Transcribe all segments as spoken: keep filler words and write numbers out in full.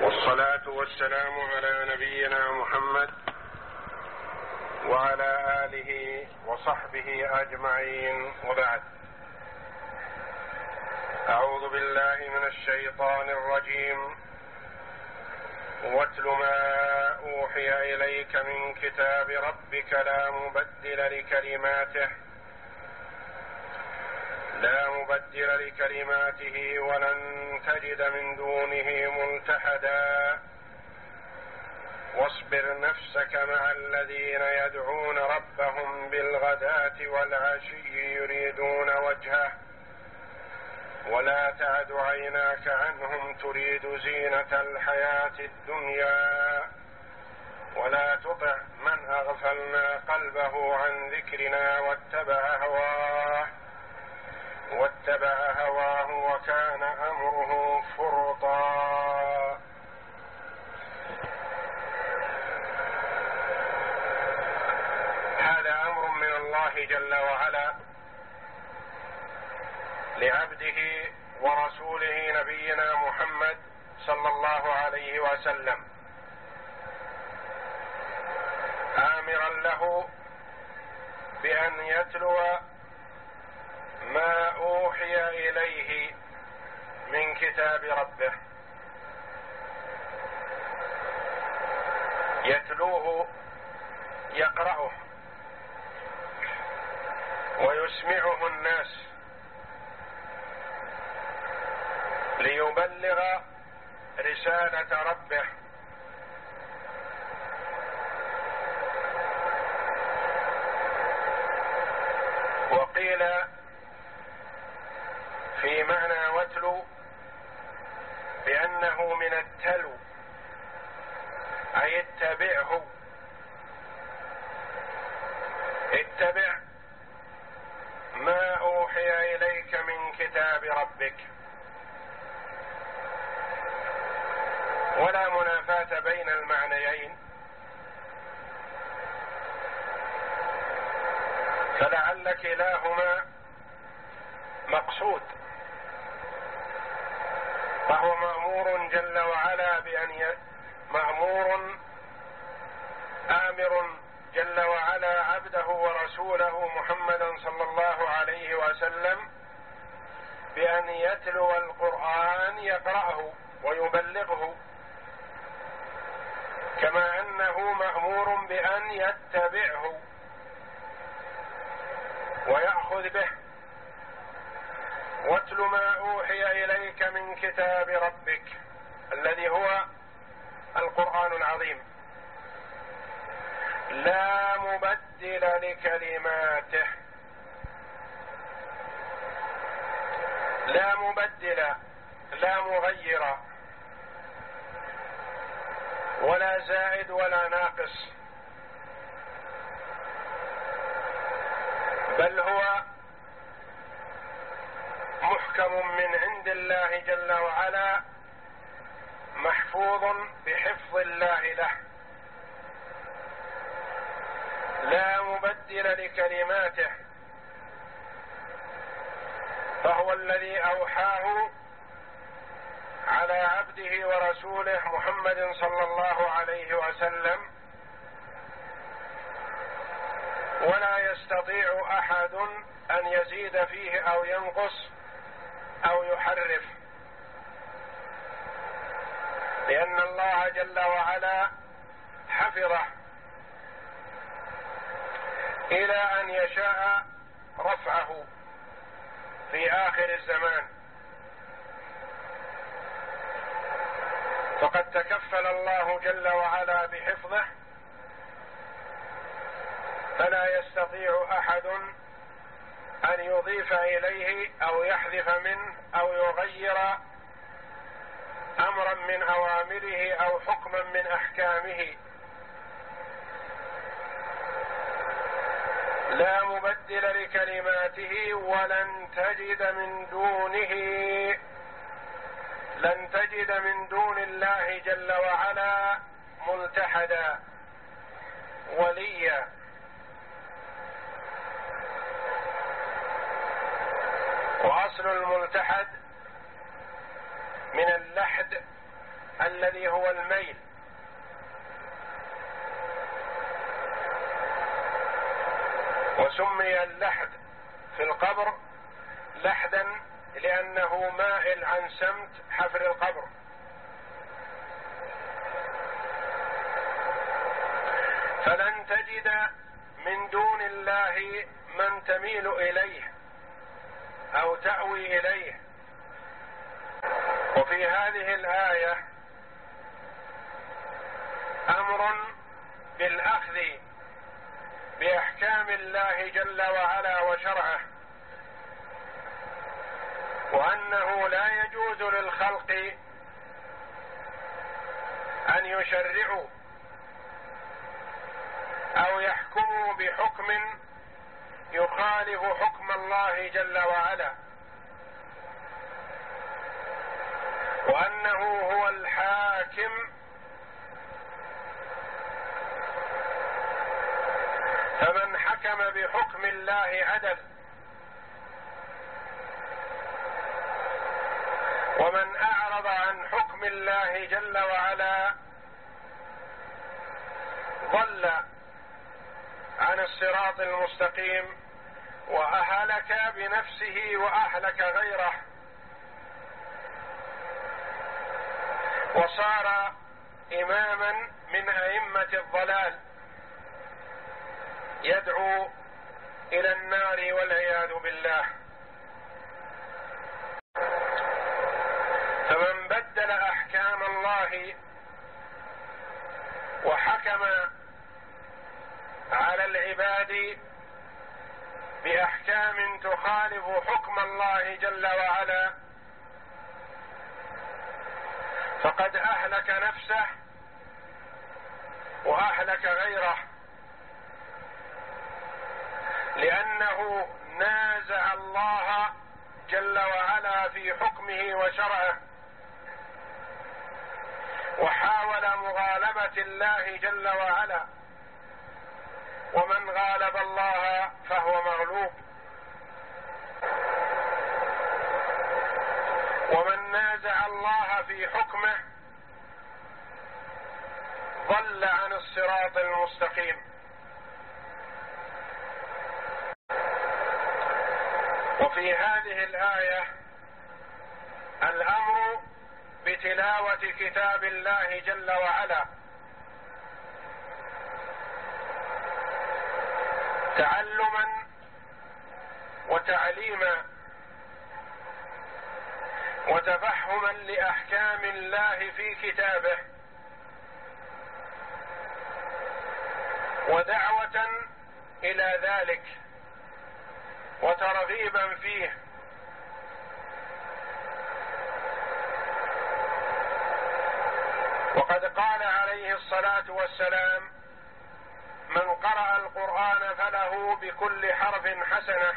والصلاة والسلام على نبينا محمد وعلى آله وصحبه أجمعين، وبعد. أعوذ بالله من الشيطان الرجيم. واتل ما أوحي إليك من كتاب ربك لا مبدل لكلماته لا مبدل لكلماته ولن تجد من دونه ملتحدا واصبر نفسك مع الذين يدعون ربهم بالغداة والعشي يريدون وجهه ولا تعد عيناك عنهم تريد زينة الحياة الدنيا ولا تطع من أغفلنا قلبه عن ذكرنا واتبع هواه واتبع هواه وكان أمره فرطا. هذا أمر من الله جل وعلا لعبده ورسوله نبينا محمد صلى الله عليه وسلم، آمرا له بأن يتلو ما أوحي إليه من كتاب ربه، يتلوه يقرأه ويسمعه الناس ليبلغ رسالة ربه. وقيل في معنى واتلو بأنه من التلو، أي اتبعه، اتبع ما أوحي إليك من كتاب ربك. ولا منافاة بين المعنيين، فلعل كلاهما مقصود، فهو مأمور جل وعلا بأن ي... مأمور آمر جل وعلا عبده ورسوله محمدا صلى الله عليه وسلم بأن يتلو القرآن يقرأه ويبلغه، كما أنه مأمور بأن يتبعه ويأخذ به. واتل ما أوحي إليك من كتاب ربك الذي هو القرآن العظيم لا مبدل لكلماته، لا مبدل، لا مغير ولا زائد ولا ناقص، بل هو محكم من عند الله جل وعلا، محفوظ بحفظ الله له، لا مبدل لكلماته، فهو الذي أوحاه على عبده ورسوله محمد صلى الله عليه وسلم، ولا يستطيع أحد أن يزيد فيه أو ينقص أو يحرف، لأن الله جل وعلا حفظه إلى أن يشاء رفعه في آخر الزمان. فقد تكفل الله جل وعلا بحفظه، فلا يستطيع أحد أن يضيف إليه أو يحذف منه أو يغير أمرا من أوامره أو حكما من أحكامه. لا مبدل لكلماته ولن تجد من دونه لن تجد من دون الله جل وعلا ملتحدا وليا. وأصل الملتحد من اللحد الذي هو الميل. وسمي اللحد في القبر لحدا لأنه مائل عن سمت حفر القبر. فلن تجد من دون الله من تميل إليه أو تأوي إليه. وفي هذه الآية أمر بالأخذ بأحكام الله جل وعلا وشرعه، وأنه لا يجوز للخلق أن يشرعوا أو يحكموا بحكم يخالف حكم الله جل وعلا، وأنه هو الحاكم فمن حكم بحكم الله عدل، ومن أعرض عن حكم الله جل وعلا ضل عن الصراط المستقيم وأهلك بنفسه وأهلك غيره، وصار إماما من أئمة الضلال يدعو إلى النار والعياذ بالله. فمن بدل أحكام الله وحكم على العباد بأحكام تخالف حكم الله جل وعلا فقد أهلك نفسه وأهلك غيره، لأنه نازع الله جل وعلا في حكمه وشرعه، وحاول مغالبة الله جل وعلا، ومن غالب الله فهو مغلوب، ومن نازع الله في حكمه ضل عن الصراط المستقيم. وفي هذه الآية الأمر بتلاوة كتاب الله جل وعلا، تعلما وتعليما وتفهما لأحكام الله في كتابه، ودعوة إلى ذلك وترغيبا فيه. وقد قال عليه الصلاة والسلام: من قرأ القرآن فله بكل حرف حسنة،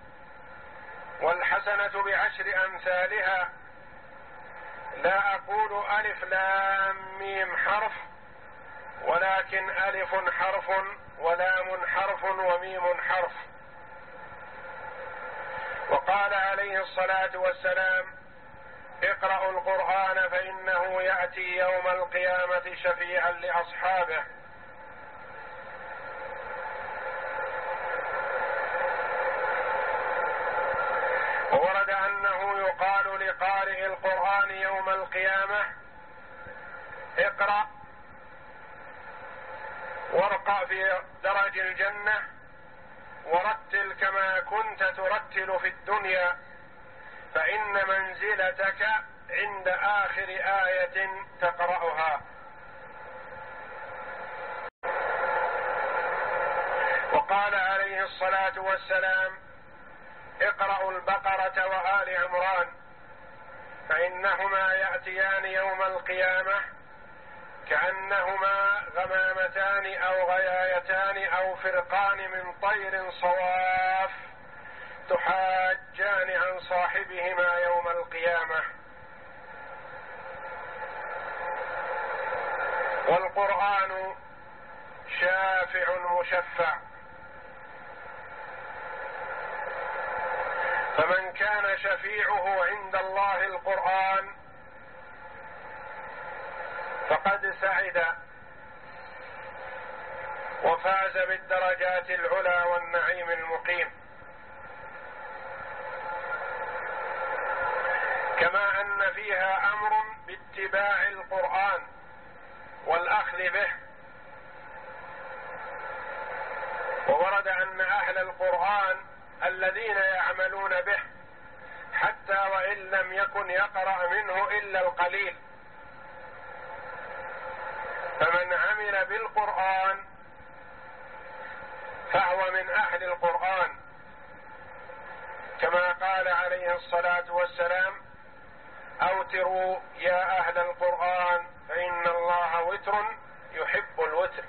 والحسنة بعشر أمثالها، لا أقول ألف لام ميم حرف، ولكن ألف حرف ولام حرف وميم حرف. وقال عليه الصلاة والسلام: اقرأوا القرآن فإنه يأتي يوم القيامة شفيعا لأصحابه. وورد أنه يقال لقارئ القرآن يوم القيامة: اقرأ وارقى في درج الجنة ورتل كما كنت ترتل في الدنيا، فإن منزلتك عند آخر آية تقرأها. وقال عليه الصلاة والسلام: اقرأوا البقرة وآل عمران فإنهما يأتيان يوم القيامة كأنهما غمامتان أو غيايتان أو فرقان من طير صواف تحاجان عن صاحبهما يوم القيامة. والقرآن شافع مشفع، فمن كان شفيعه عند الله القرآن فقد سعد وفاز بالدرجات العلى والنعيم المقيم. كما أن فيها أمر باتباع القرآن والأخذ به، وورد أن أهل القرآن الذين يعملون به حتى وإن لم يكن يقرأ منه إلا القليل، فمن عمل بالقرآن فهو من أهل القرآن، كما قال عليه الصلاة والسلام: أوتروا يا أهل القرآن فإن الله وتر يحب الوتر.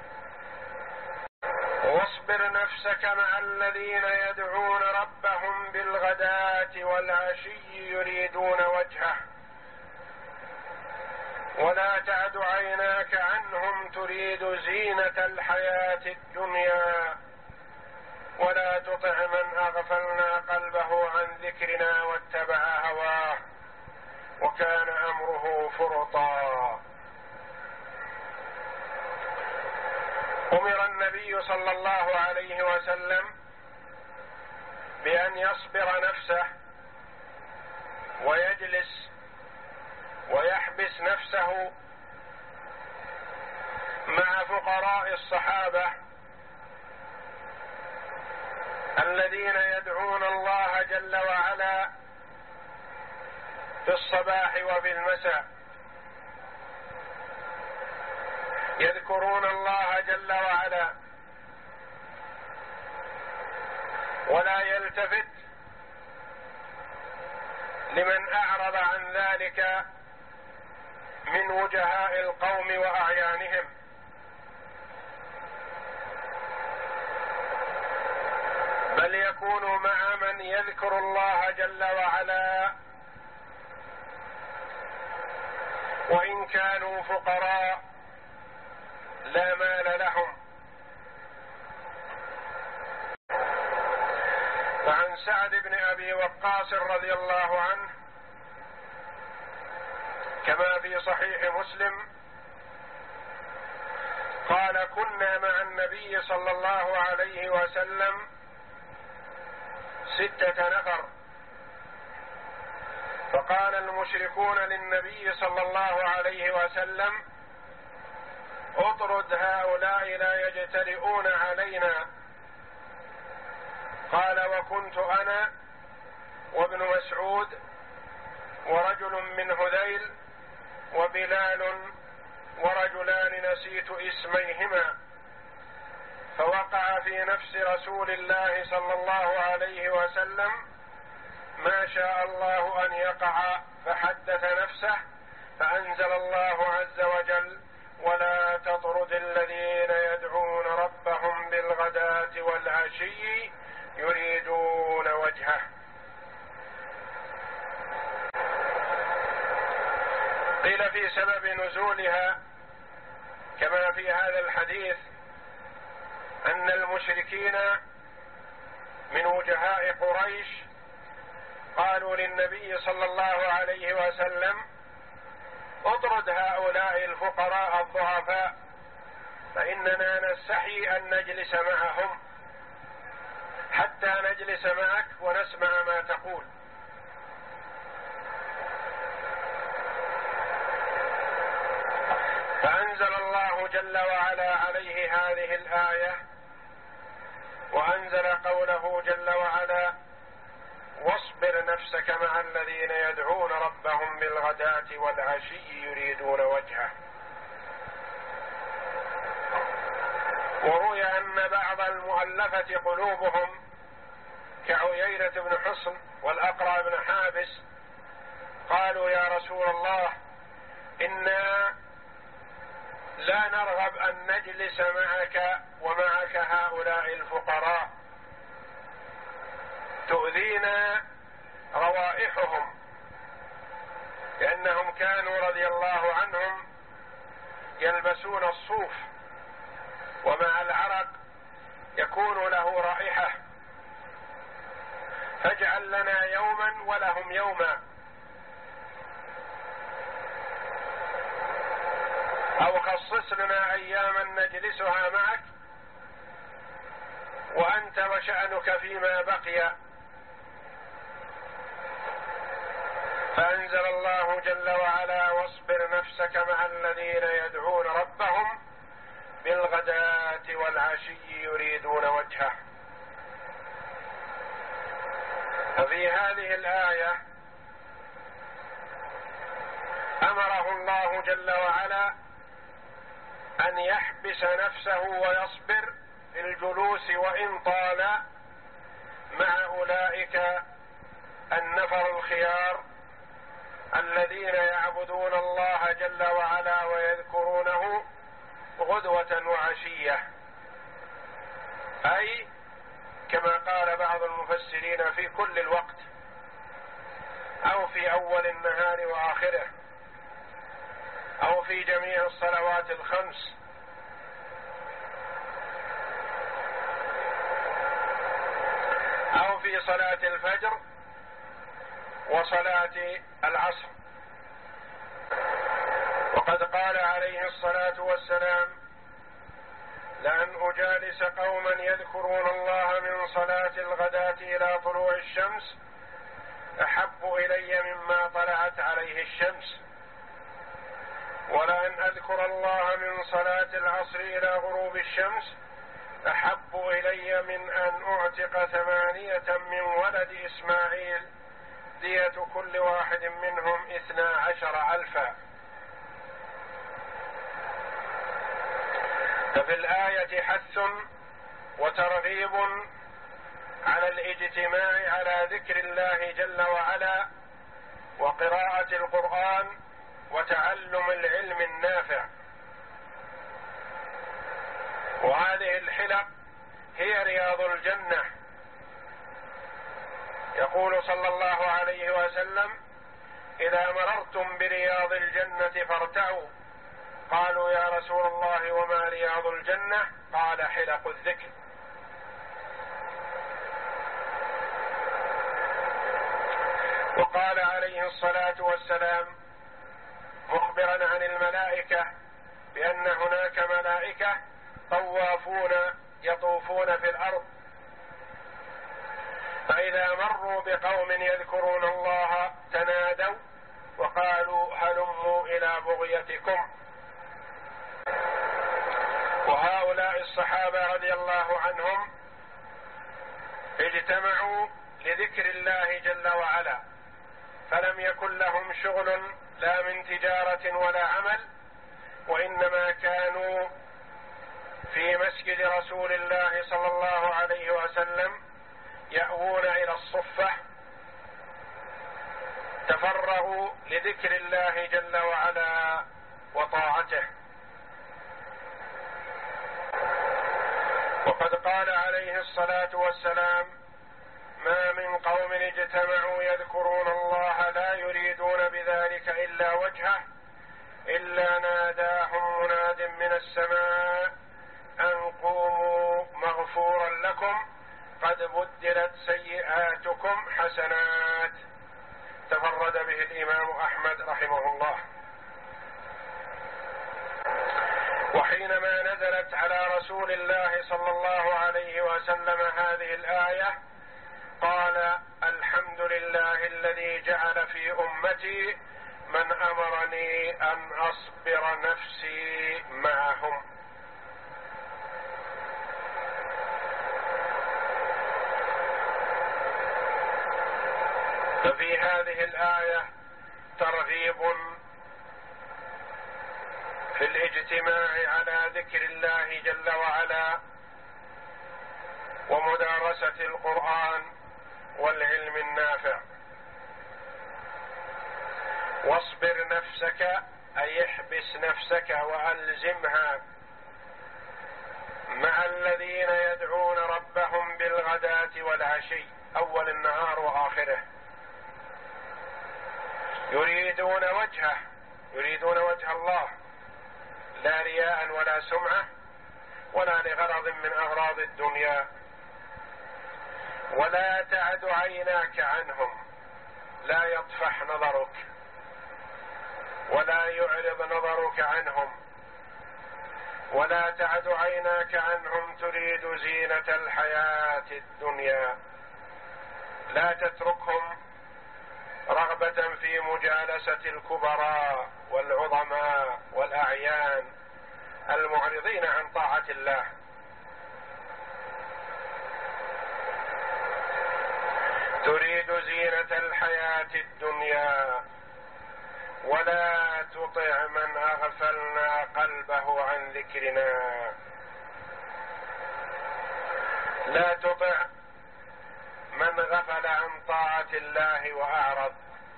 واصبر نفسك مع الذين يدعون ربهم بالغداة والعشي يريدون وجهه ولا تعد عيناك عنهم تريد زينة الحياة الدنيا ولا تطع من أغفلنا قلبه عن ذكرنا واتبع هواه وكان أمره فرطا. أمر النبي صلى الله عليه وسلم بأن يصبر نفسه ويجلس ويحبس نفسه مع فقراء الصحابة الذين يدعون الله جل وعلا في الصباح وفي المساء، يذكرون الله جل وعلا ولا يلتفت لمن أعرض عن ذلك من وجهاء القوم وأعيانهم، بل يكون مع من يذكر الله جل وعلا وإن كانوا فقراء لا مال لهم. فعن سعد بن أبي وقاص رضي الله عنه كما في صحيح مسلم قال: كنا مع النبي صلى الله عليه وسلم ستة نفر، فقال المشركون للنبي صلى الله عليه وسلم: اطرد هؤلاء لا يجترئون علينا. قال: وكنت أنا وابن مسعود ورجل من هذيل وبلال ورجلان نسيت اسميهما، فوقع في نفس رسول الله صلى الله عليه وسلم ما شاء الله أن يقع، فحدث نفسه فأنزل الله عز وجل: ولا تطرد الذين يدعون ربهم بالغداة والعشي يريدون وجهه. قيل في سبب نزولها كما في هذا الحديث أن المشركين من وجهاء قريش قالوا للنبي صلى الله عليه وسلم: اطرد هؤلاء الفقراء الضعفاء فإننا نستحي أن نجلس معهم حتى نجلس معك ونسمع ما تقول. فأنزل الله جل وعلا عليه هذه الآية، وأنزل قوله جل وعلا: واصبر نفسك مع الذين يدعون ربهم بالغداة والعشي يريدون وجهه. وروي أن بعض المؤلفة قلوبهم كعيينة بن حصن والأقرع بن حابس قالوا: يا رسول الله، إنا لا نرغب أن نجلس معك ومعك هؤلاء الفقراء، تؤذينا روائحهم، لأنهم كانوا رضي الله عنهم يلبسون الصوف ومع العرق يكون له رائحة، فاجعل لنا يوما ولهم يوما. أو خصص لنا أياما نجلسها معك وأنت وشأنك فيما بقي. فأنزل الله جل وعلا: واصبر نفسك مع الذين يدعون ربهم بالغداة والعشي يريدون وجهه. ففي هذه الآية أمره الله جل وعلا أن يحبس نفسه ويصبر في الجلوس وإن طال مع أولئك النفر الخيار الذين يعبدون الله جل وعلا ويذكرونه غدوة وعشية، أي كما قال بعض المفسرين في كل الوقت أو في أول النهار وآخره أو في جميع الصلوات الخمس أو في صلاة الفجر وصلاة العصر. وقد قال عليه الصلاة والسلام: لأن أجالس قوما يذكرون الله من صلاة الغداة إلى طلوع الشمس أحب إلي مما طلعت عليه الشمس، ولأن أذكر الله من صلاة العصر إلى غروب الشمس أحب إلي من أن أعتق ثمانية من ولد إسماعيل دية كل واحد منهم اثنا عشر ألفا. ففي الآية حث وترغيب على الاجتماع على ذكر الله جل وعلا وقراءة القرآن وتعلم العلم النافع. وهذه الحلق هي رياض الجنة. يقول صلى الله عليه وسلم: إذا مررتم برياض الجنة فارتعوا. قالوا: يا رسول الله وما رياض الجنة؟ قال: حلق الذكر. وقال عليه الصلاة والسلام مخبرا عن الملائكة بأن هناك ملائكة طوافون يطوفون في الأرض، فإذا مروا بقوم يذكرون الله تنادوا وقالوا: هلموا إلى بغيتكم. وهؤلاء الصحابة رضي الله عنهم اجتمعوا لذكر الله جل وعلا، فلم يكن لهم شغل لا من تجارة ولا عمل، وإنما كانوا في مسجد رسول الله صلى الله عليه وسلم يأوون إلى الصفة، تفرغوا لذكر الله جل وعلا وطاعته. وقد قال عليه الصلاة والسلام: ما من قوم اجتمعوا يذكرون الله لا يريدون بذلك إلا وجهه إلا ناداهم مناد من السماء أن قوموا مغفورا لكم قد بدلت سيئاتكم حسنات. تفرد به الإمام أحمد رحمه الله. وحينما نزلت على رسول الله صلى الله عليه وسلم هذه الآية قال: الحمد لله الذي جعل في أمتي من أمرني أن أصبر نفسي معهم. ففي هذه الآية ترغيب في الاجتماع على ذكر الله جل وعلا ومدارسة القرآن والعلم النافع. واصبر نفسك أي احبس نفسك وألزمها مع الذين يدعون ربهم بالغداة والعشي، أول النهار وآخره، يريدون وجهه، يريدون وجه الله، لا رياء ولا سمعة ولا لغرض من أغراض الدنيا. ولا تعد عيناك عنهم، لا يطفح نظرك ولا يعرض نظرك عنهم، ولا تعد عيناك عنهم تريد زينة الحياة الدنيا. لا تتركهم رغبة في مجالسة الكبراء والعظماء والأعيان المعرضين عن طاعة الله. تريد زينة الحياة الدنيا ولا تطع من أغفلنا قلبه عن ذكرنا. لا تطع من غفل عن طاعة الله وأعرض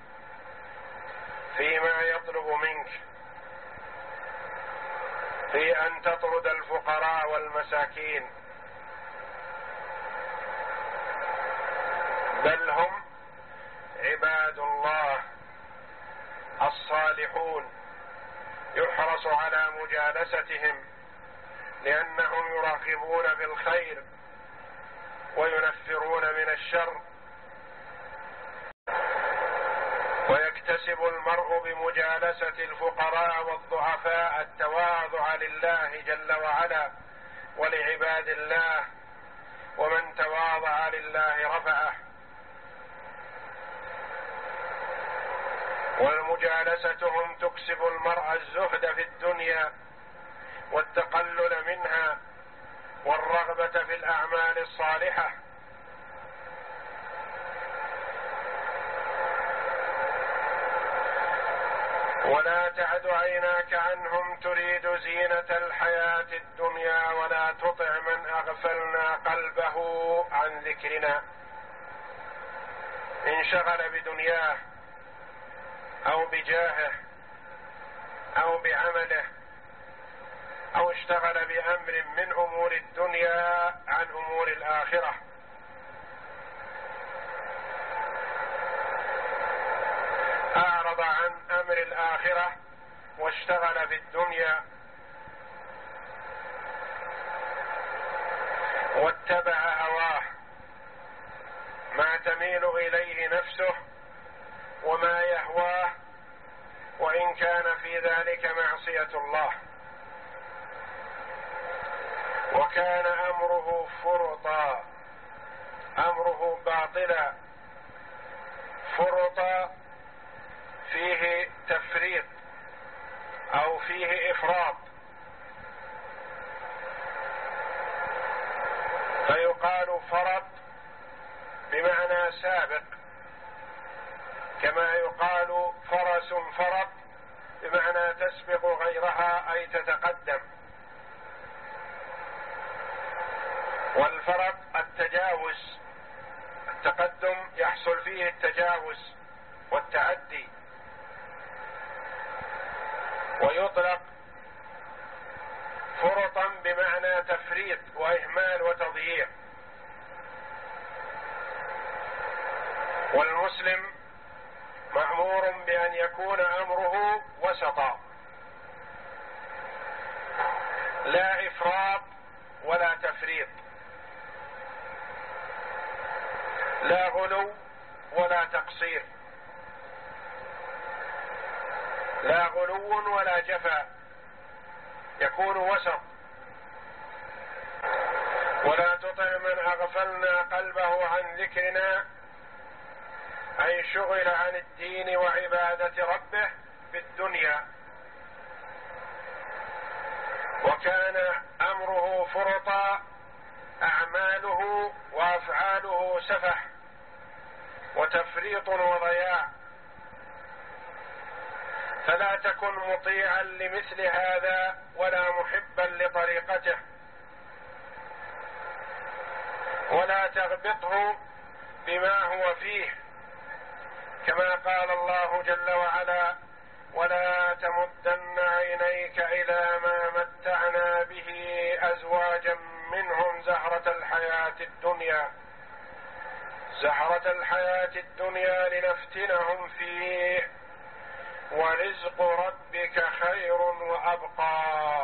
فيما يطلب منك في أن تطرد الفقراء والمساكين، بل هم عباد الله الصالحون يحرص على مجالستهم لأنهم يراغبون في الخير وينفرون من الشر. ويكتسب المرء بمجالسة الفقراء والضعفاء التواضع لله جل وعلا ولعباد الله، ومن تواضع لله رفعه. ومجالستهم تكسب المرء الزهد في الدنيا والتقلل منها والرغبة في الأعمال الصالحة. ولا تعد عيناك عنهم تريد زينة الحياة الدنيا ولا تطع من أغفلنا قلبه عن ذكرنا. انشغل بدنياه أو بجاهه أو بعمله أو اشتغل بأمر من أمور الدنيا عن أمور الآخرة، أعرض عن أمر الآخرة واشتغل بالدنيا واتبع هواه، ما تميل إليه نفسه وما يهواه، وإن كان في ذلك معصية الله. وكان أمره فرطا، أمره باطلا، فرطا فيه تفريط أو فيه إفراط، فيقال فرط بمعنى سابق، كما يقال فرس فرط بمعنى تسبق غيرها أي تتقدم. والفرط التجاوز، التقدم يحصل فيه التجاوز والتعدي. ويطلق فرطا بمعنى تفريط وإهمال وتضييع. والمسلم مأمور بأن يكون أمره وسطا، لا إفراط ولا تفريط، لا غلو ولا تقصير، لا غلو ولا جفا، يكون وسط. ولا تطع من أغفلنا قلبه عن ذكرنا، أي شغل عن الدين وعبادة ربه في الدنيا، وكان أمره فرطا، أعماله وأفعاله سفح وتفريط وضياع. فلا تكن مطيعا لمثل هذا ولا محبا لطريقته، ولا تغبطه بما هو فيه، كما قال الله جل وعلا: ولا تمدن عينيك إلى ما متعنا به أزواجا منهم زهرة الحياة الدنيا زهرة الحياة الدنيا لنفتنهم فيه ورزق ربك خير وأبقى.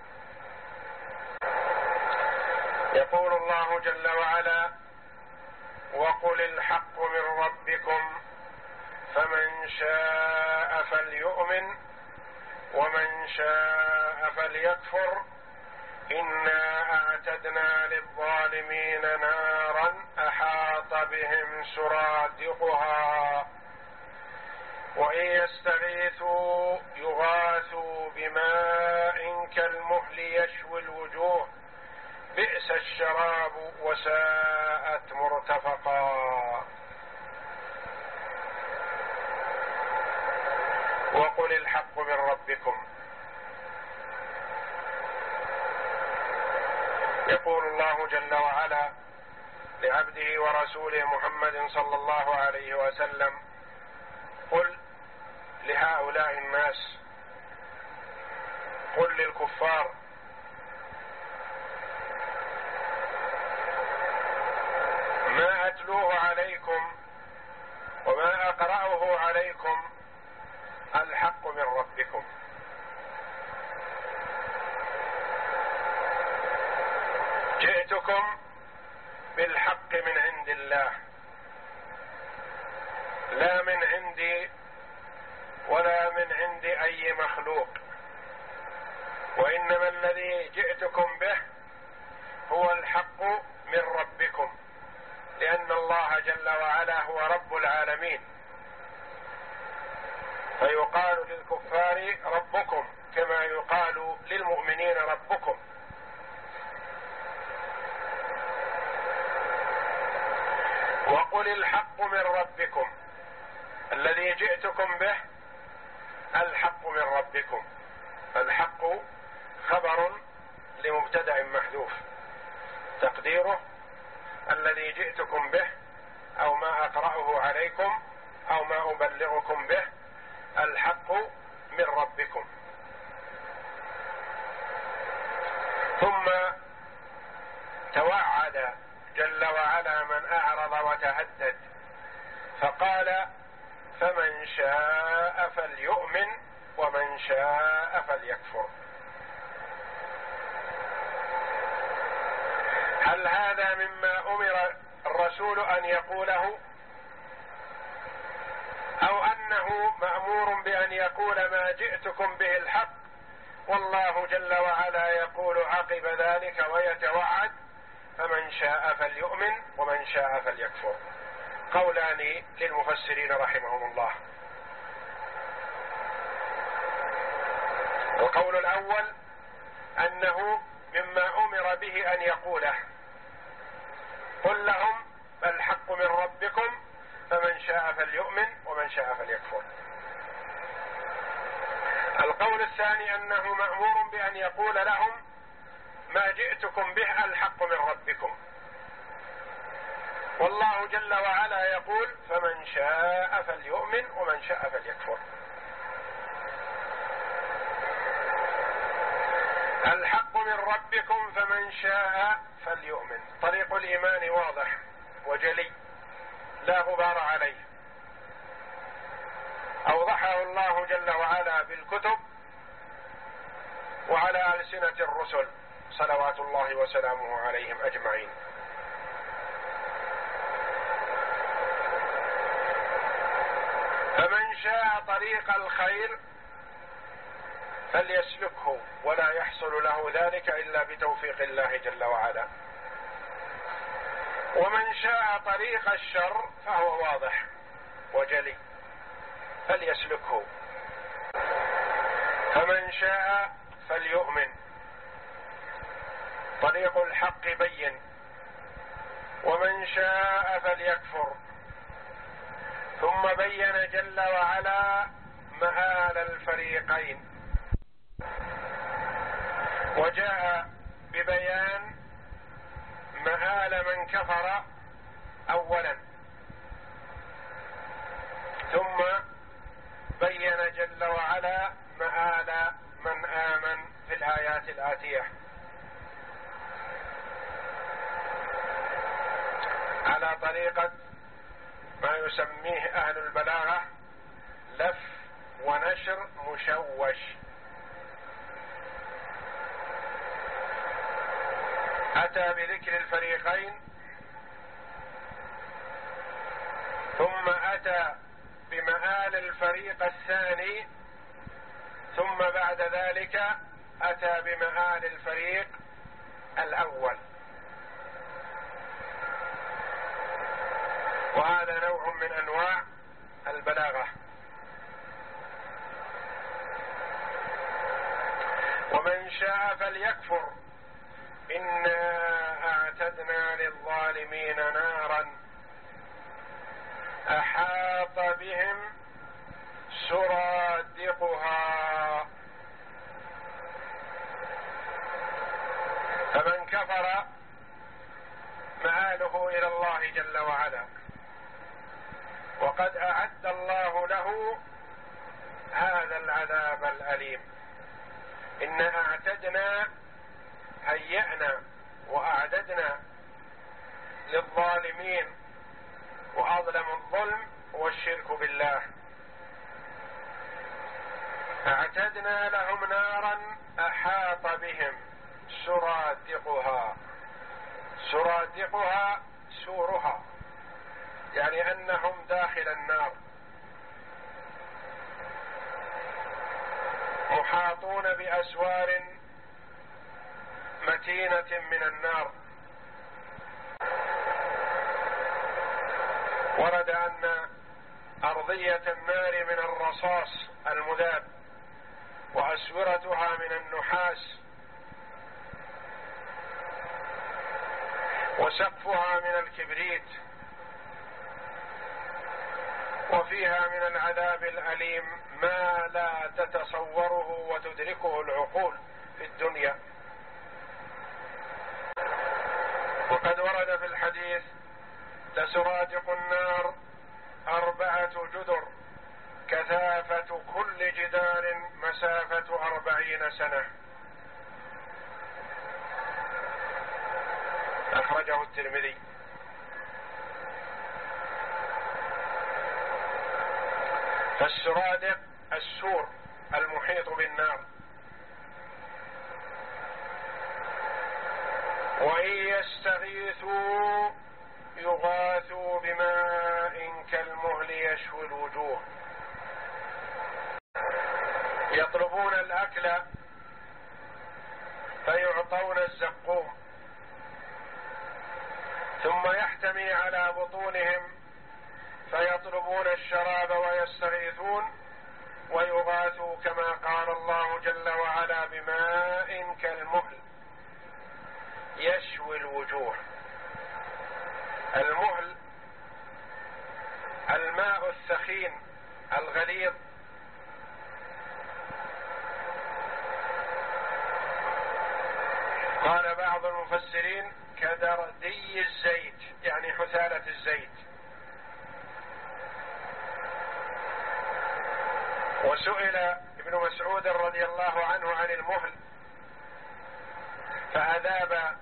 يقول الله جل وعلا: وقل الحق من ربكم فمن شاء فليؤمن ومن شاء فليكفر إنا أعتدنا للظالمين نارا أحاط بهم سرادقها وإن يستغيثوا يغاثوا بماء كالمهل يشوي الوجوه بئس الشراب وساءت مرتفقا. وقل الحق من ربكم. يقول الله جل وعلا لعبده ورسوله محمد صلى الله عليه وسلم: قل لهؤلاء الناس، قل للكفار: ما أتلوه عليكم وما أقرأه عليكم الحق من ربكم. جئتكم بالحق من عند الله، لا من عندي ولا من عند أي مخلوق، وإنما الذي جئتكم به هو الحق من ربكم، لأن الله جل وعلا هو رب العالمين، فيقال للكفار ربكم كما يقال للمؤمنين ربكم. وقل الحق من ربكم، الذي جئتكم به الحق من ربكم. الحق خبر لمبتدأ محذوف، تقديره الذي جئتكم به أو ما أقرأه عليكم أو ما أبلغكم به الحق من ربكم. ثم توعد جل وعلا من أعرض وتهدد فقال: فمن شاء فليؤمن ومن شاء فليكفر. هل هذا مما أمر الرسول أن يقوله، أو أنه مأمور بأن يقول ما جئتكم به الحق، والله جل وعلا يقول عقب ذلك ويتوعد: فمن شاء فليؤمن ومن شاء فليكفر. قولان للمفسرين رحمهم الله. القول الأول أنه مما أمر به أن يقوله: قل لهم الحق من ربكم فمن شاء فليؤمن ومن شاء فليكفر. القول الثاني أنه مأمور بأن يقول لهم: ما جئتكم به الحق من ربكم، والله جل وعلا يقول: فمن شاء فليؤمن ومن شاء فليكفر. الحق من ربكم فمن شاء فليؤمن، طريق الإيمان واضح وجلي لا غبار عليه، أوضحه الله جل وعلا بالكتب وعلى ألسنة الرسل صلوات الله وسلامه عليهم أجمعين. فمن شاء طريق الخير فليسلكه، ولا يحصل له ذلك إلا بتوفيق الله جل وعلا. ومن شاء طريق الشر فهو واضح وجلي فليسلكه. فمن شاء فليؤمن، طريق الحق بين. ومن شاء فليكفر. ثم بين جل وعلا مآل الفريقين، وجاء ببيان مآل من كفر أولا، ثم بين جل وعلا مآل من آمن في الآيات الآتية، على طريقة ما يسميه أهل البلاغة لف ونشر مشوش. أتى بذكر الفريقين، ثم أتى بمآل الفريق الثاني، ثم بعد ذلك أتى بمآل الفريق الأول. وهذا نوع من أنواع البلاغة. ومن شاء فليكفر إنا أعتدنا للظالمين نارا أحاط بهم سرادقها. فمن كفر مآله إلى الله جل وعلا، وقد أعد الله له هذا العذاب الأليم. إنا أعتدنا، هيأنا وأعددنا للظالمين، وأظلم الظلم هو الشرك بالله. أعتدنا لهم نارا أحاط بهم سرادقها. سرادقها سورها، يعني أنهم داخل النار، محاطون بأسوار متينة من النار. ورد أن أرضية النار من الرصاص المذاب، وأسورتها من النحاس، وسقفها من الكبريت، وفيها من العذاب الأليم ما لا تتصوره وتدركه العقول في الدنيا. وقد ورد في الحديث: لسرادق النار أربعة جدر كثافة كل جدار مسافة أربعين سنة. أخرجه الترمذي. فالسرادق السور المحيط بالنار. وإن يستغيثوا يغاثوا بماء كالمهل يشوي الوجوه. يطلبون الأكل فيعطون الزقوم، ثم يحتمي على بطونهم فيطلبون الشراب ويستغيثون ويغاثوا كما قال الله جل وعلا: بماء كالمهل يشوي الوجوه. المهل الماء الثخين الغليظ، قال بعض المفسرين: كدردي الزيت، يعني حثالة الزيت. وسئل ابن مسعود رضي الله عنه عن المهل فأذاب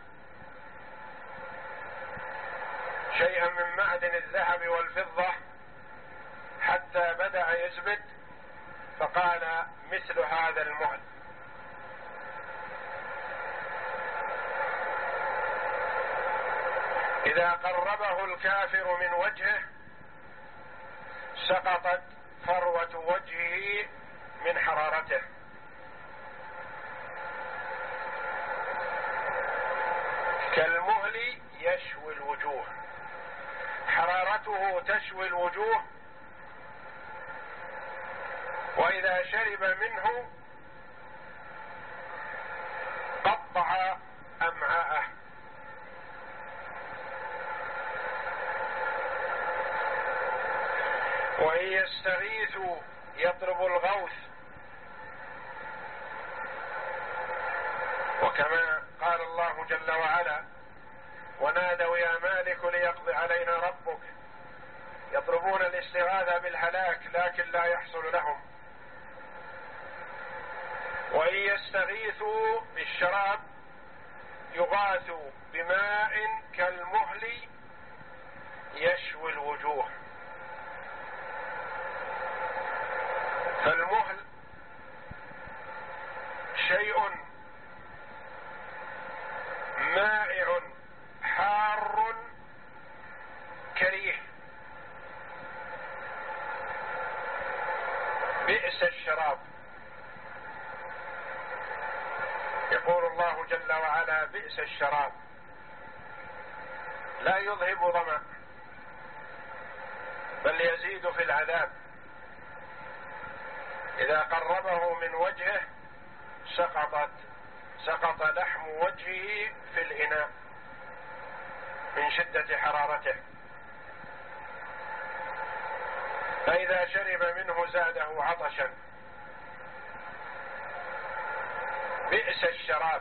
شيئا من معدن الذهب والفضة حتى بدأ يزبد، فقال: مثل هذا المهل. إذا قربه الكافر من وجهه سقطت فروة وجهه من حرارته. كالمهل يشوي الوجوه، حرارته تشوي الوجوه، وإذا شرب منه قطع أمعاءه. وإن يستغيثوا يطلب الغوث، وكما قال الله جل وعلا: ونادوا يا مالك ليقضي علينا ربك. يطلبون الاستغاثة بالهلاك لكن لا يحصل لهم. وإن يستغيثوا بالشراب يغاثوا بماء كالمهل يشوي الوجوه. فالمهل شيء مائع حار كريه، بئس الشراب. يقول الله جل وعلا: بئس الشراب، لا يذهب ظمأ بل يزيد في العذاب. إذا قربه من وجهه سقطت سقط لحم وجهه في الإناء من شدة حرارته، فإذا شرب منه زاده عطشا. بئس الشراب،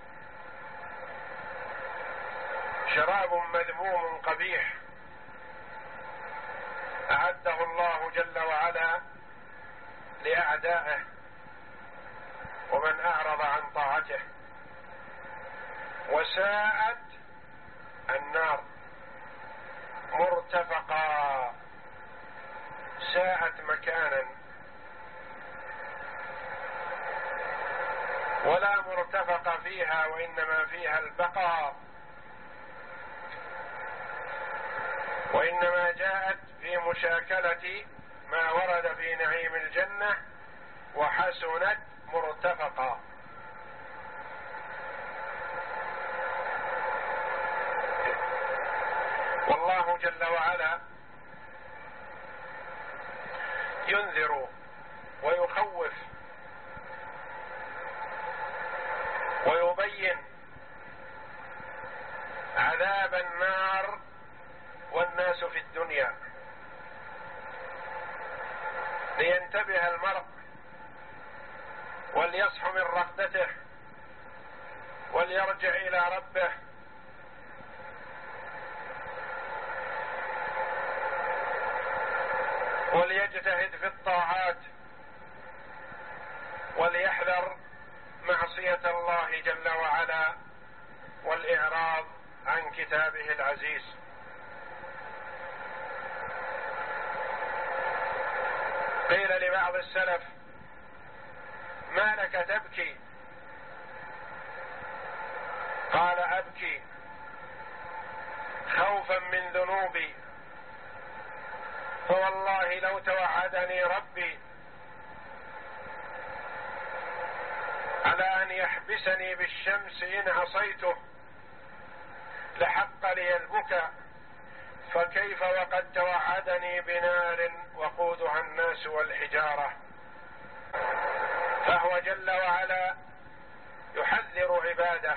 شراب مذموم قبيح أعده الله جل وعلا لأعدائه ومن أعرض عن طاعته. وساءت النار مرتفقا، ساءت مكانا، ولا مرتفق فيها وإنما فيها البقاء، وإنما جاءت في مشاكلة ما ورد في نعيم الجنة: وحسنت مرتفقا. والله جل وعلا ينذر ويخوف ويبين عذاب النار والناس في الدنيا، لينتبه المرء وليصح من رغبته وليرجع إلى ربه، وليجتهد في الطاعات، وليحذر معصية الله جل وعلا والإعراض عن كتابه العزيز. قيل لبعض السلف: ما لك تبكي؟ قال: أبكي خوفا من ذنوبي، فوالله لو توعدني ربي على أن يحبسني بالشمس إن عصيته لحق لي البكاء، فكيف وقد توعدني بنار وقودها الناس والحجارة. فهو جل وعلا يحذر عباده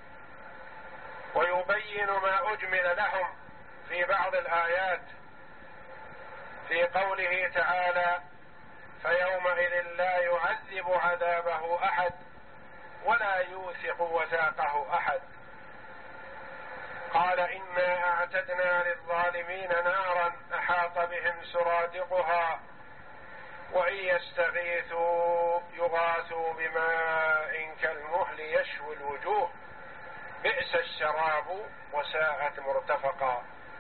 ويبين ما أجمل لهم في بعض الآيات، في قوله تعالى: فيومئذ لا يعذب عذابه أحد ولا يوثق وثاقه أحد. قال: إنا أعتدنا للظالمين نارا أحاط بهم سرادقها وإن يستغيثوا يغاثوا بماء كالمهل يشوي الوجوه بئس الشراب وساءت مرتفقا.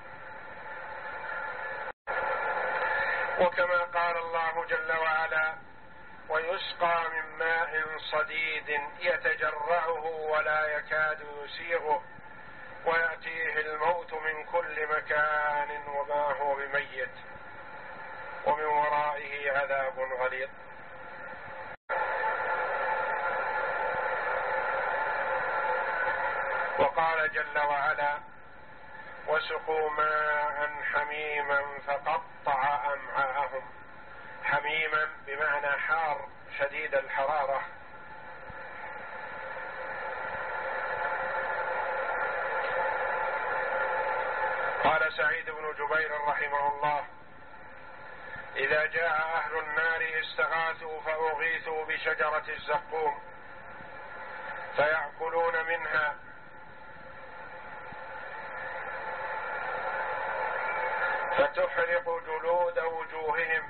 وكما قال الله جل وعلا: ويسقى من ماء صديد يتجرعه ولا يكاد يسيغه ويأتيه الموت من كل مكان وما هو بميت ومن ورائه عذاب غليظ. وقال جل وعلا: وسقوا ماء حميما فقطع أمعاءهم. حميما بمعنى حار شديد الحرارة. قال سعيد بن جبير رحمه الله: إذا جاء أهل النار استغاثوا فأغيثوا بشجرة الزقوم فيأكلون منها فتحرق جلود وجوههم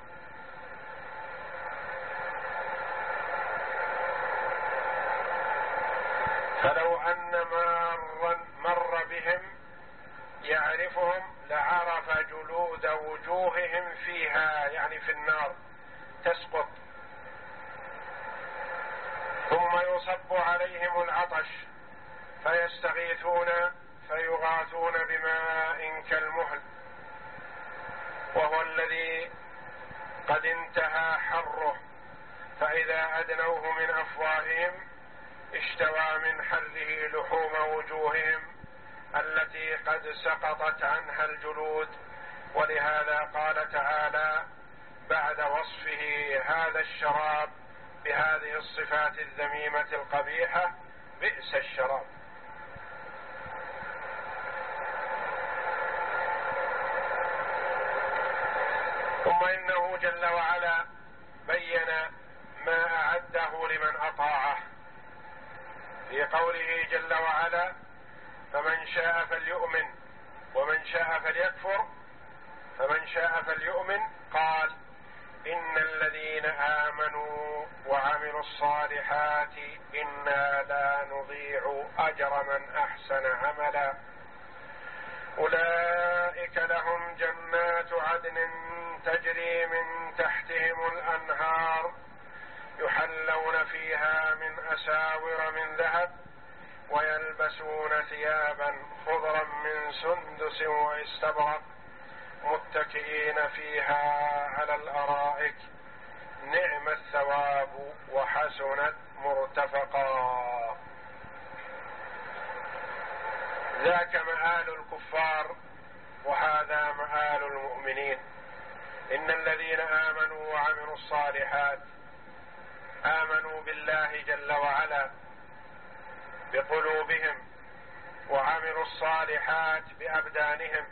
فلو أن مارا مر بهم يعرفهم لعرف جلود وجوههم فيها، يعني في النار تسقط، ثم يصب عليهم العطش فيستغيثون فيغاثون بماء كالمهل وهو الذي قد انتهى حره، فإذا أدنوه من أفواههم اشتوى من حره لحوم وجوههم التي قد سقطت عنها الجلود. ولهذا قال تعالى بعد وصفه هذا الشراب بهذه الصفات الذميمة القبيحة: بئس الشراب. ثم إنه جل وعلا بين ما أعده لمن أطاعه في قوله جل وعلا: فمن شاء فليؤمن ومن شاء فليكفر. فمن شاء فليؤمن قال: إن الذين آمنوا وعملوا الصالحات إنا لا نضيع أجر من أحسن عملا أولئك لهم جنات عدن تجري من تحتهم الأنهار يحلون فيها من أساور من ذهب ويلبسون ثيابا خضرا من سندس واستبرق متكئين فيها على الأرائك نعم الثواب وحسنت مرتفقا. ذاك مآل الكفار وهذا مآل المؤمنين. إن الذين آمنوا وعملوا الصالحات آمنوا بالله جل وعلا بقلوبهم وعملوا الصالحات بأبدانهم،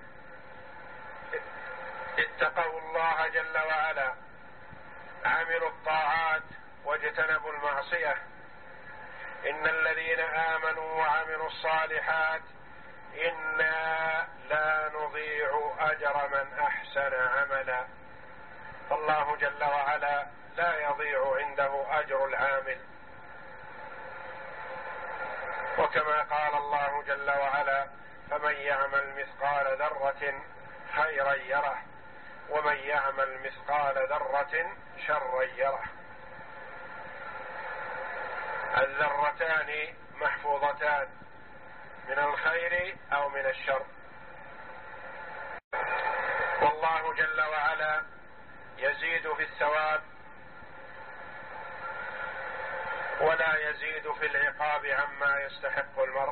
اتقوا الله جل وعلا، عملوا الطاعات واجتنبوا المعصية. إن الذين آمنوا وعملوا الصالحات إنا لا نضيع أجر من أحسن عملا. فالله جل وعلا لا يضيع عنده أجر العامل. وكما قال الله جل وعلا: فمن يعمل مثقال ذرة خيرا يره ومن يعمل مثقال ذرة شرا يره. الذرتان محفوظتان من الخير أو من الشر. والله جل وعلا يزيد في الثواب ولا يزيد في العقاب عما يستحق المرء.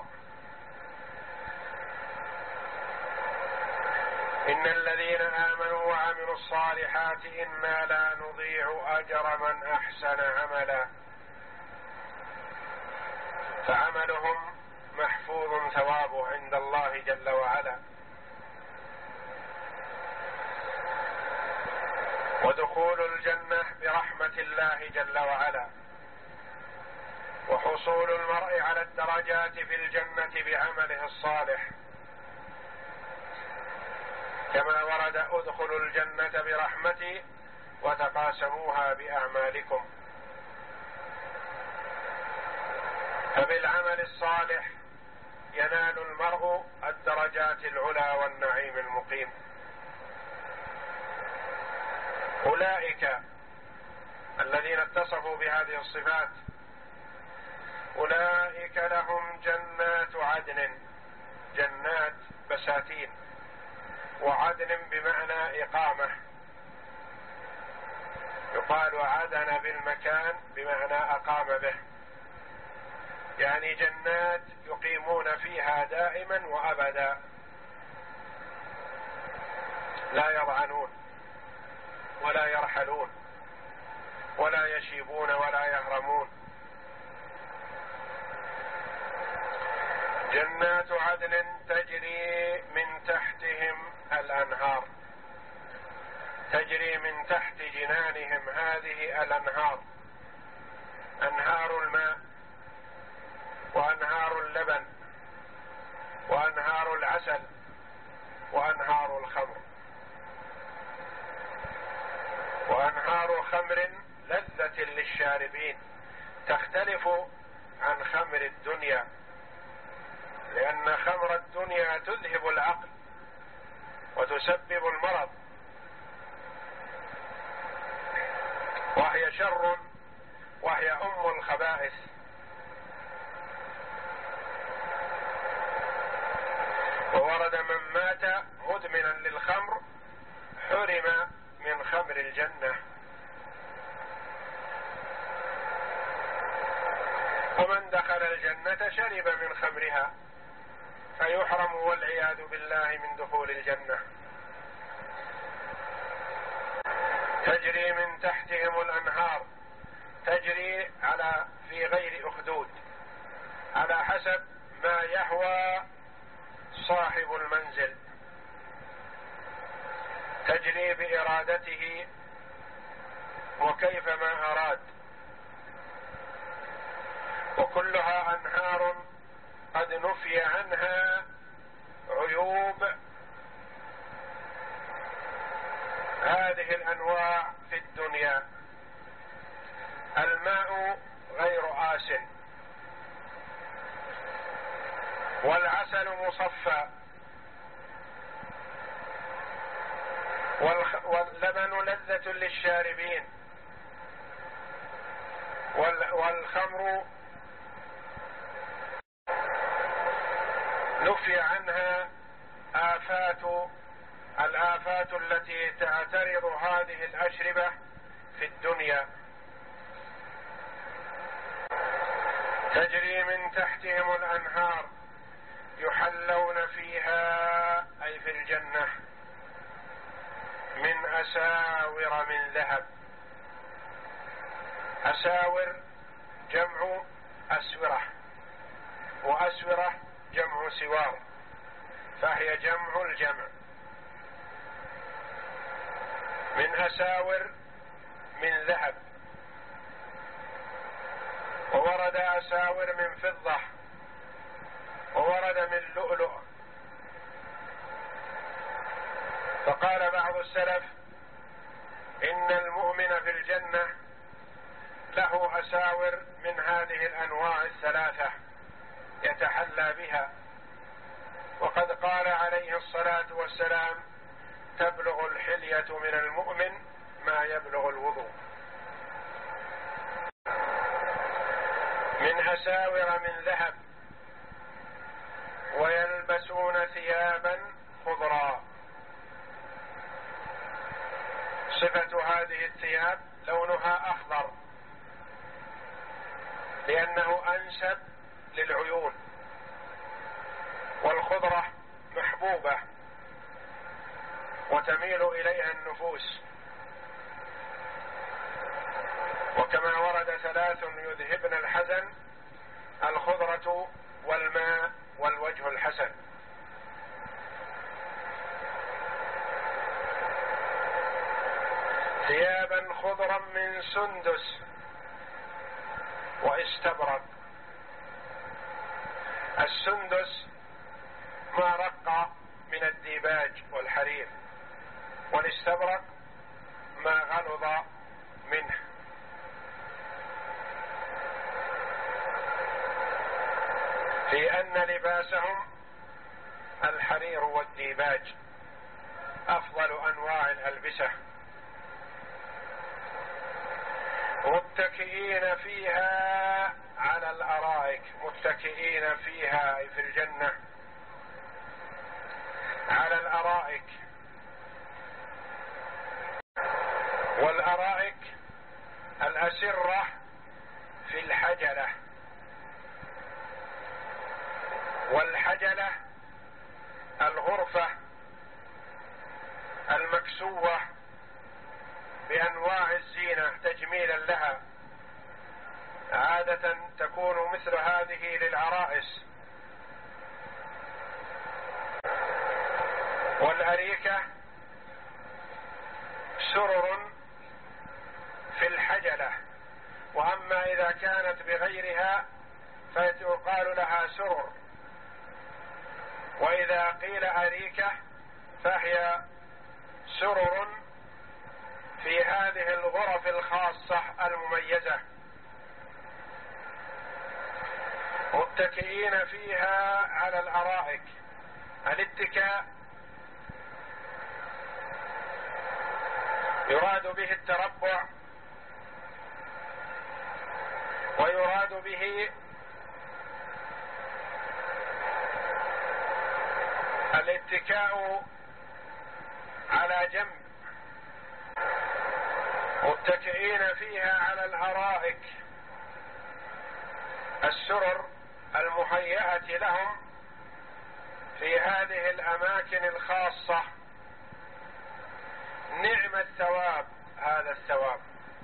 إن الذين آمنوا وعملوا الصالحات إنا لا نضيع أجر من أحسن عملا. فعملهم محفوظ ثوابه عند الله جل وعلا. ودخول الجنة برحمة الله جل وعلا، وحصول المرء على الدرجات في الجنة بعمله الصالح، كما ورد: ادخلوا الجنة برحمتي وتقاسموها بأعمالكم. فبالعمل الصالح ينال المرء الدرجات العلى والنعيم المقيم. أولئك الذين اتصفوا بهذه الصفات أولئك لهم جنات عدن، جنات بساتين، وعدن بمعنى إقامة، يقال عدن بالمكان بمعنى أقام به، يعني جنات يقيمون فيها دائما وأبدا، لا يضعنون ولا يرحلون ولا يشيبون ولا يهرمون. جنات عدن تجري من تحتهم الأنهار، تجري من تحت جنانهم هذه الأنهار، أنهار الماء وأنهار اللبن وأنهار العسل وأنهار الخمر، وأنهار خمر لذة للشاربين تختلف عن خمر الدنيا، لأن خمر الدنيا تذهب العقل وتسبب المرض، وهي شر وهي أم الخبائث. وورد: من مات مدمنا للخمر حرم من خمر الجنة. ومن دخل دخل الجنة شرب من خمرها فيحرم والعياذ بالله من دخول الجنة. تجري من تحتهم الأنهار، تجري على في غير أخدود على حسب ما يهوى صاحب المنزل، تجري بإرادته وكيفما أراد، وكلها أنهار قد نفي عنها عيوب هذه الأنواع في الدنيا. الماء غير آسن، والعسل مصفى، واللبن لذة للشاربين، والخمر نفي عنها آفات الآفات التي تعترض هذه الأشربة في الدنيا. تجري من تحتهم الأنهار يحلون فيها أي في الجنة من أساور من ذهب. أساور جمع أسورة، وأسورة جمع سوار، فهي جمع الجمع. من أساور من ذهب، وورد أساور من فضة، وورد من لؤلؤ. فقال بعض السلف إن المؤمن في الجنة له أساور من هذه الأنواع الثلاثة يتحلى بها، وقد قال عليه الصلاة والسلام تبلغ الحلية من المؤمن ما يبلغ الوضوء. من أساور من ذهب، ويلبسون ثيابا خضرا. صفة هذه الثياب لونها أخضر لأنه أنسب للعيون، والخضرة محبوبة وتميل إليها النفوس، وكما ورد ثلاث يذهبن الحزن: الخضرة والماء والوجه الحسن. ثيابا خضرا من سندس واستبرق. السندس ما رق من الديباج والحرير، والاستبرق ما غلظ منه. في أن لباسهم الحرير والديباج أفضل أنواع الألبسة. متكئين فيها على الأرائك، متكئين فيها أي في الجنة على الأرائك. والأرائك الأسرة في الحجلة، والحجلة الغرفة المكسوة بأنواع الزينة تجميلا لها، عادة تكون مثل هذه للعرائس. والأريكة سرر في الحجلة، وأما إذا كانت بغيرها فيقال لها سرر، وإذا قيل أريكة فهي سرر في هذه الغرف الخاصة المميزة. متكئين فيها على الأرائك. الاتكاء يراد به التربع، ويراد به الاتكاء على جنب. متكئين فيها على الأرائك السرر المهيئة لهم في هذه الأماكن الخاصة. نعم الثواب، هذا الثواب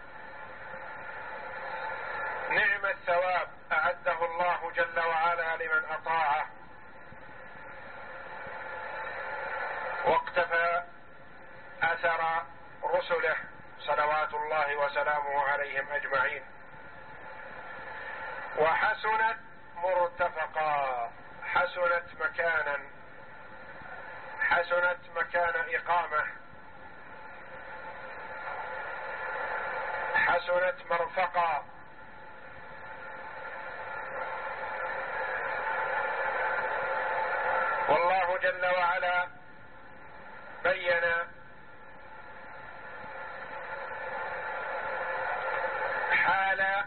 نعم الثواب أعده الله جل وعلا لمن أطاعه واقتفى أثر رسله صلوات الله وسلامه عليهم أجمعين. وحسنت مرتفقا، حسنت مكانا، حسنت مكان إقامة، حسنت مرفقا. والله جل وعلا بين حال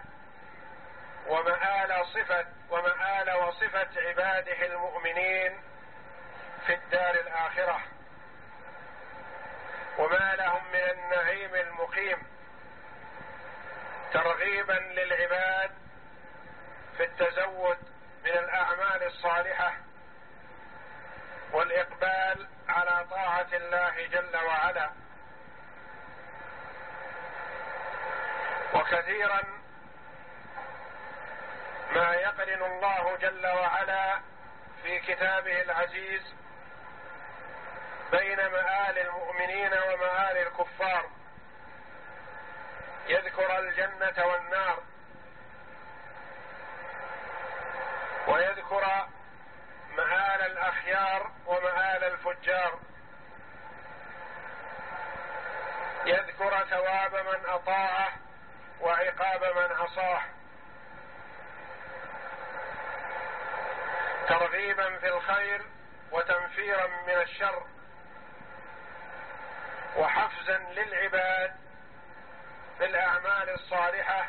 ومآل صفة ومآل وصفة عباده المؤمنين في الدار الآخرة، وما لهم من النعيم المقيم، ترغيبا للعباد في التزود من الأعمال الصالحة والإقبال على طاعة الله جل وعلا. وكثيرا ما يقرن الله جل وعلا في كتابه العزيز بين مآل المؤمنين ومآل الكفار، يذكر الجنة والنار، ويذكر مآل الأخيار ومآل الفجار، يذكر ثواب من أطاعه وعقاب من عصاه، ترغيبا في الخير وتنفيرا من الشر، وحفزا للعباد بالأعمال الصالحة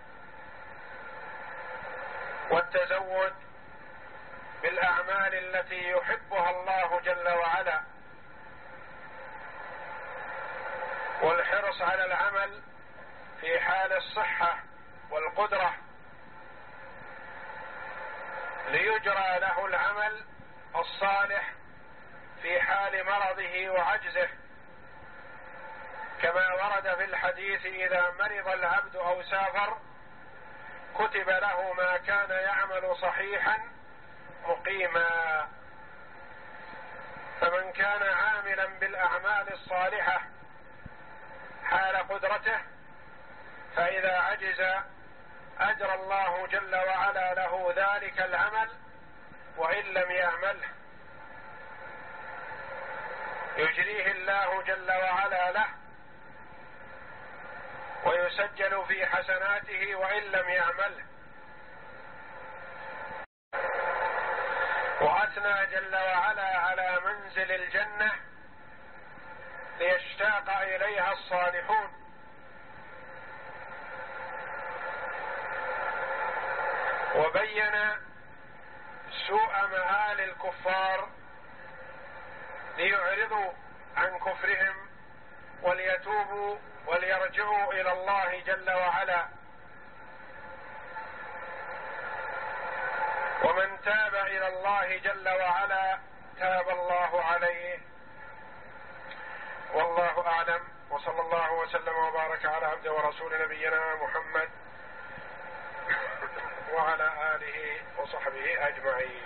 والتزود بالأعمال التي يحبها الله جل وعلا، والحرص على العمل في حال الصحة والقدرة ليجرى له العمل الصالح في حال مرضه وعجزه، كما ورد في الحديث: إذا مرض العبد أو سافر كتب له ما كان يعمل صحيحا مقيما. فمن كان عاملا بالأعمال الصالحة حال قدرته، فإذا عجز أجرى الله جل وعلا له ذلك العمل، وإن لم يعمله يجريه الله جل وعلا له ويسجل في حسناته وإن لم يعمله. وأثنى جل وعلا على منزل الجنة ليشتاق إليها الصالحون، وبين سوء مآل الكفار ليعرضوا عن كفرهم وليتوبوا وليرجعوا إلى الله جل وعلا. ومن تاب إلى الله جل وعلا تاب الله عليه. والله أعلم، وصلى الله وسلم وبارك على عبده ورسول نبينا محمد وعلى آله وصحبه أجمعين.